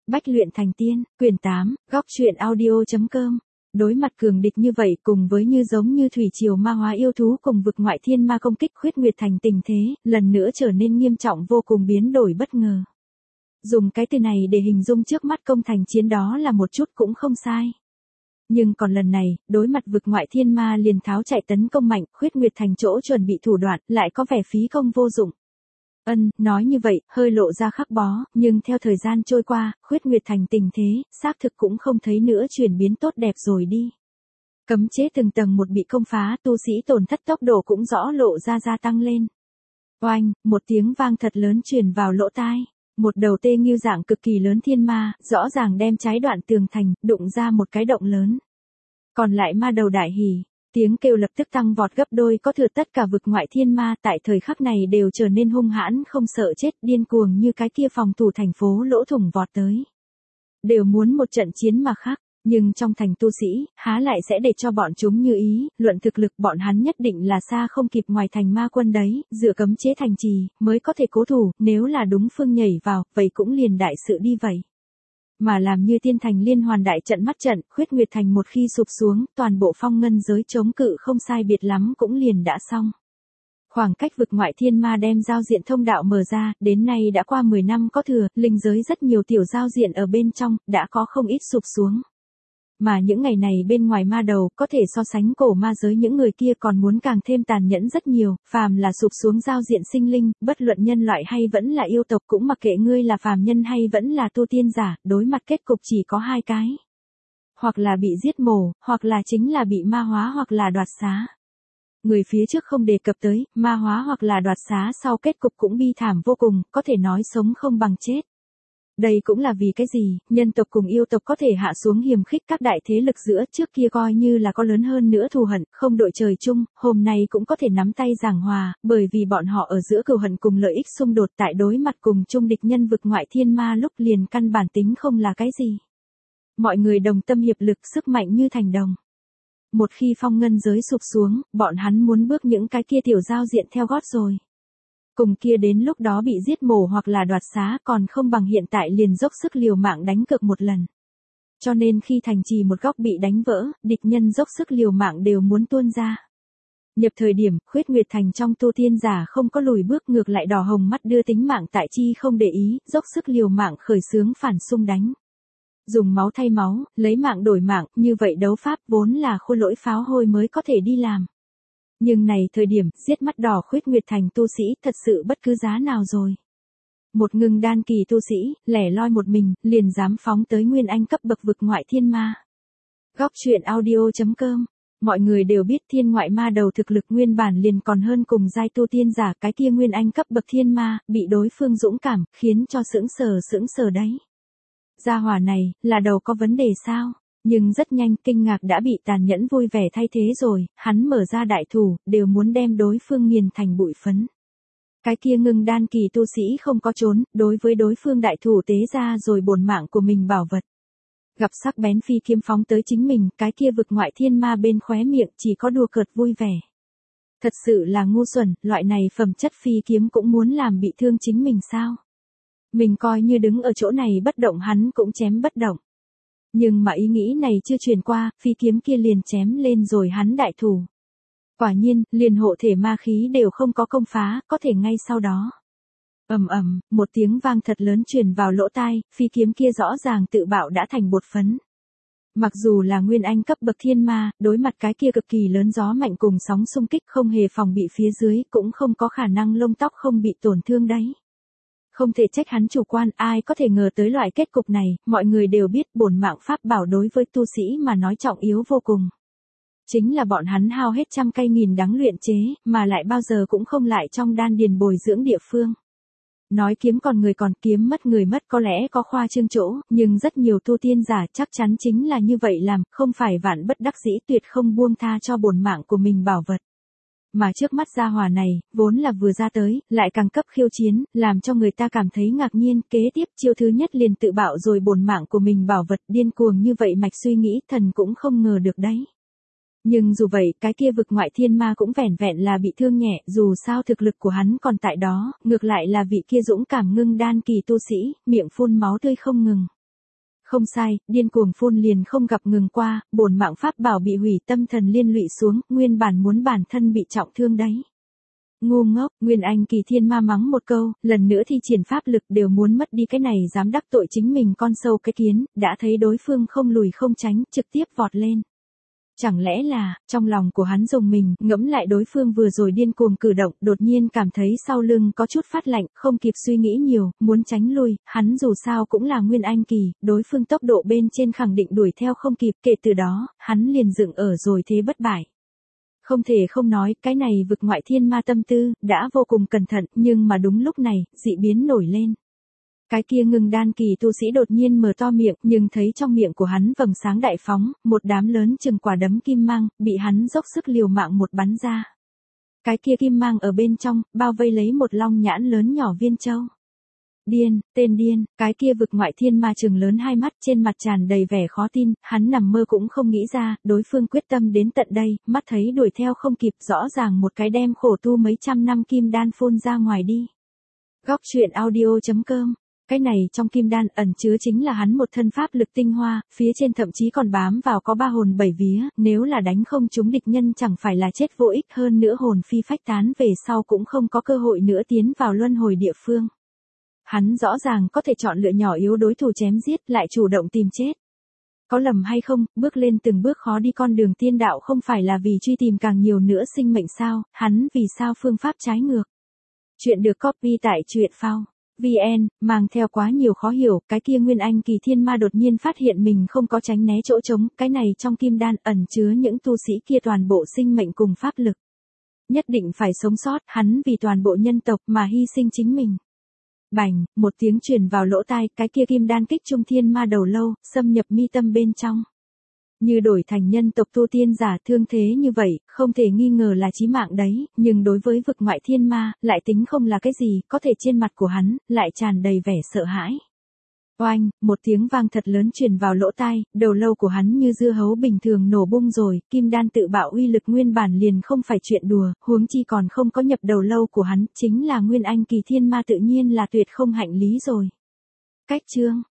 Bách luyện thành tiên, quyển 8, góc truyện audio.com. Đối mặt cường địch như vậy cùng với như giống như thủy triều ma hóa yêu thú cùng vực ngoại thiên ma công kích, Khuyết Nguyệt Thành tình thế, lần nữa trở nên nghiêm trọng vô cùng, biến đổi bất ngờ. Dùng cái từ này để hình dung trước mắt công thành chiến đó là một chút cũng không sai. Nhưng còn lần này, đối mặt vực ngoại thiên ma liền tháo chạy tấn công mạnh, Khuyết Nguyệt Thành chỗ chuẩn bị thủ đoạn, lại có vẻ phí công vô dụng. Nói như vậy, hơi lộ ra khắc bó, nhưng theo thời gian trôi qua, Khuyết Nguyệt Thành tình thế, xác thực cũng không thấy nữa chuyển biến tốt đẹp rồi đi. Cấm chế từng tầng một bị công phá, tu sĩ tổn thất tốc độ cũng rõ lộ ra gia tăng lên. Oanh, một tiếng vang thật lớn truyền vào lỗ tai. Một đầu tê nghiêu dạng cực kỳ lớn thiên ma, rõ ràng đem trái đoạn tường thành, đụng ra một cái động lớn. Còn lại ma đầu đại hỉ. Tiếng kêu lập tức tăng vọt gấp đôi, có thừa tất cả vực ngoại thiên ma tại thời khắc này đều trở nên hung hãn không sợ chết, điên cuồng như cái kia phòng thủ thành phố lỗ thủng vọt tới. Đều muốn một trận chiến mà khác, nhưng trong thành tu sĩ, há lại sẽ để cho bọn chúng như ý, luận thực lực bọn hắn nhất định là xa không kịp ngoài thành ma quân đấy, dựa cấm chế thành trì, mới có thể cố thủ, nếu là đúng phương nhảy vào, vậy cũng liền đại sự đi vậy. Mà làm như tiên thành liên hoàn đại trận mắt trận, Khuyết Nguyệt Thành một khi sụp xuống, toàn bộ phong ngân giới chống cự không sai biệt lắm cũng liền đã xong. Khoảng cách vực ngoại thiên ma đem giao diện thông đạo mở ra, đến nay đã qua 10 năm có thừa, linh giới rất nhiều tiểu giao diện ở bên trong, đã có không ít sụp xuống. Mà những ngày này bên ngoài ma đầu, có thể so sánh cổ ma giới những người kia còn muốn càng thêm tàn nhẫn rất nhiều, phàm là sụp xuống giao diện sinh linh, bất luận nhân loại hay vẫn là yêu tộc, cũng mặc kệ ngươi là phàm nhân hay vẫn là tu tiên giả, đối mặt kết cục chỉ có hai cái. Hoặc là bị giết mổ, hoặc là chính là bị ma hóa hoặc là đoạt xá. Người phía trước không đề cập tới, ma hóa hoặc là đoạt xá sau kết cục cũng bi thảm vô cùng, có thể nói sống không bằng chết. Đây cũng là vì cái gì, nhân tộc cùng yêu tộc có thể hạ xuống hiềm khích các đại thế lực giữa, trước kia coi như là có lớn hơn nữa thù hận, không đội trời chung, hôm nay cũng có thể nắm tay giảng hòa, bởi vì bọn họ ở giữa cừu hận cùng lợi ích xung đột tại đối mặt cùng chung địch nhân vực ngoại thiên ma lúc liền căn bản tính không là cái gì. Mọi người đồng tâm hiệp lực, sức mạnh như thành đồng. Một khi phong ngân giới sụp xuống, bọn hắn muốn bước những cái kia tiểu giao diện theo gót rồi. Cùng kia đến lúc đó bị giết mổ hoặc là đoạt xá, còn không bằng hiện tại liền dốc sức liều mạng đánh cược một lần. Cho nên khi thành trì một góc bị đánh vỡ, địch nhân dốc sức liều mạng đều muốn tuôn ra. Nhập thời điểm, Khuyết Nguyệt Thành trong tu tiên giả không có lùi bước, ngược lại đỏ hồng mắt đưa tính mạng tại chi không để ý, dốc sức liều mạng khởi xướng phản xung đánh. Dùng máu thay máu, lấy mạng đổi mạng, như vậy đấu pháp vốn là khôi lỗi pháo hôi mới có thể đi làm. Nhưng này thời điểm, giết mắt đỏ Khuyết Nguyệt Thành tu sĩ thật sự bất cứ giá nào rồi. Một ngưng đan kỳ tu sĩ, lẻ loi một mình, liền dám phóng tới nguyên anh cấp bậc vực ngoại thiên ma. Góc truyện audio.com. Mọi người đều biết thiên ngoại ma đầu thực lực nguyên bản liền còn hơn cùng giai tu tiên giả, cái kia nguyên anh cấp bậc thiên ma, bị đối phương dũng cảm, khiến cho sững sờ đấy. Gia hỏa này, là đầu có vấn đề sao? Nhưng rất nhanh, kinh ngạc đã bị tàn nhẫn vui vẻ thay thế rồi, hắn mở ra đại thủ, đều muốn đem đối phương nghiền thành bụi phấn. Cái kia ngưng đan kỳ tu sĩ không có trốn, đối với đối phương đại thủ tế ra rồi bổn mạng của mình bảo vật. Gặp sắc bén phi kiếm phóng tới chính mình, cái kia vực ngoại thiên ma bên khóe miệng chỉ có đùa cợt vui vẻ. Thật sự là ngu xuẩn, loại này phẩm chất phi kiếm cũng muốn làm bị thương chính mình sao? Mình coi như đứng ở chỗ này bất động, hắn cũng chém bất động. Nhưng mà ý nghĩ này chưa truyền qua, phi kiếm kia liền chém lên rồi hắn đại thủ. Quả nhiên, liền hộ thể ma khí đều không có công phá, có thể ngay sau đó. Một tiếng vang thật lớn truyền vào lỗ tai, phi kiếm kia rõ ràng tự bạo đã thành bột phấn. Mặc dù là nguyên anh cấp bậc thiên ma, đối mặt cái kia cực kỳ lớn gió mạnh cùng sóng xung kích không hề phòng bị phía dưới, cũng không có khả năng lông tóc không bị tổn thương đấy. Không thể trách hắn chủ quan, ai có thể ngờ tới loại kết cục này, mọi người đều biết bổn mạng pháp bảo đối với tu sĩ mà nói trọng yếu vô cùng. Chính là bọn hắn hao hết trăm cây nghìn đắng luyện chế, mà lại bao giờ cũng không lại trong đan điền bồi dưỡng địa phương. Nói kiếm còn người còn, kiếm mất người mất có lẽ có khoa trương chỗ, nhưng rất nhiều tu tiên giả chắc chắn chính là như vậy làm, không phải vạn bất đắc dĩ tuyệt không buông tha cho bổn mạng của mình bảo vật. Mà trước mắt gia hỏa này, vốn là vừa ra tới, lại càng cấp khiêu chiến, làm cho người ta cảm thấy ngạc nhiên, kế tiếp chiêu thứ nhất liền tự bạo rồi bổn mạng của mình bảo vật, điên cuồng như vậy mạch suy nghĩ, thần cũng không ngờ được đấy. Nhưng dù vậy, cái kia vực ngoại thiên ma cũng vẻn vẹn là bị thương nhẹ, dù sao thực lực của hắn còn tại đó, ngược lại là vị kia dũng cảm ngưng đan kỳ tu sĩ, miệng phun máu tươi không ngừng. Không sai, điên cuồng phun liền không gặp ngừng qua, bổn mạng pháp bảo bị hủy, tâm thần liên lụy xuống, nguyên bản muốn bản thân bị trọng thương đấy. Ngu ngốc, Nguyên Anh kỳ thiên ma mắng một câu, lần nữa thi triển pháp lực đều muốn mất đi cái này dám đắc tội chính mình con sâu cái kiến, đã thấy đối phương không lùi không tránh, trực tiếp vọt lên. Chẳng lẽ là, trong lòng của hắn rùng mình, ngẫm lại đối phương vừa rồi điên cuồng cử động, đột nhiên cảm thấy sau lưng có chút phát lạnh, không kịp suy nghĩ nhiều, muốn tránh lui, hắn dù sao cũng là Nguyên Anh kỳ, đối phương tốc độ bên trên khẳng định đuổi theo không kịp, kể từ đó, hắn liền dựng ở rồi thế bất bại. Không thể không nói, cái này vực ngoại thiên ma tâm tư, đã vô cùng cẩn thận, nhưng mà đúng lúc này, dị biến nổi lên. Cái kia ngưng đan kỳ tu sĩ đột nhiên mở to miệng, nhưng thấy trong miệng của hắn vầng sáng đại phóng, một đám lớn chừng quả đấm kim mang, bị hắn dốc sức liều mạng một bắn ra. Cái kia kim mang ở bên trong, bao vây lấy một long nhãn lớn nhỏ viên châu. Điên, tên điên, cái kia vực ngoại thiên ma trừng lớn hai mắt, trên mặt tràn đầy vẻ khó tin, hắn nằm mơ cũng không nghĩ ra, đối phương quyết tâm đến tận đây, mắt thấy đuổi theo không kịp, rõ ràng một cái đem khổ tu mấy trăm năm kim đan phun ra ngoài đi. Góc truyện audio.com. Cái này trong kim đan ẩn chứa chính là hắn một thân pháp lực tinh hoa, phía trên thậm chí còn bám vào có 3 hồn 7 vía, nếu là đánh không trúng địch nhân chẳng phải là chết vô ích, hơn nữa hồn phi phách tán về sau cũng không có cơ hội nữa tiến vào luân hồi địa phương. Hắn rõ ràng có thể chọn lựa nhỏ yếu đối thủ chém giết, lại chủ động tìm chết. Có lầm hay không, bước lên từng bước khó đi con đường tiên đạo không phải là vì truy tìm càng nhiều nữa sinh mệnh sao, hắn vì sao phương pháp trái ngược. Chuyện được copy tại truyện phao VN, mang theo quá nhiều khó hiểu, cái kia Nguyên Anh kỳ thiên ma đột nhiên phát hiện mình không có tránh né chỗ trống, cái này trong kim đan ẩn chứa những tu sĩ kia toàn bộ sinh mệnh cùng pháp lực. Nhất định phải sống sót, hắn vì toàn bộ nhân tộc mà hy sinh chính mình. Bành, một tiếng truyền vào lỗ tai, cái kia kim đan kích trung thiên ma đầu lâu, xâm nhập mi tâm bên trong. Như đổi thành nhân tộc tu tiên giả thương thế như vậy, không thể nghi ngờ là chí mạng đấy, nhưng đối với vực ngoại thiên ma, lại tính không là cái gì, có thể trên mặt của hắn, lại tràn đầy vẻ sợ hãi. Oanh, một tiếng vang thật lớn truyền vào lỗ tai, đầu lâu của hắn như dưa hấu bình thường nổ bung rồi, kim đan tự bạo uy lực nguyên bản liền không phải chuyện đùa, huống chi còn không có nhập đầu lâu của hắn, chính là Nguyên Anh kỳ thiên ma tự nhiên là tuyệt không hạnh lý rồi. Cách chương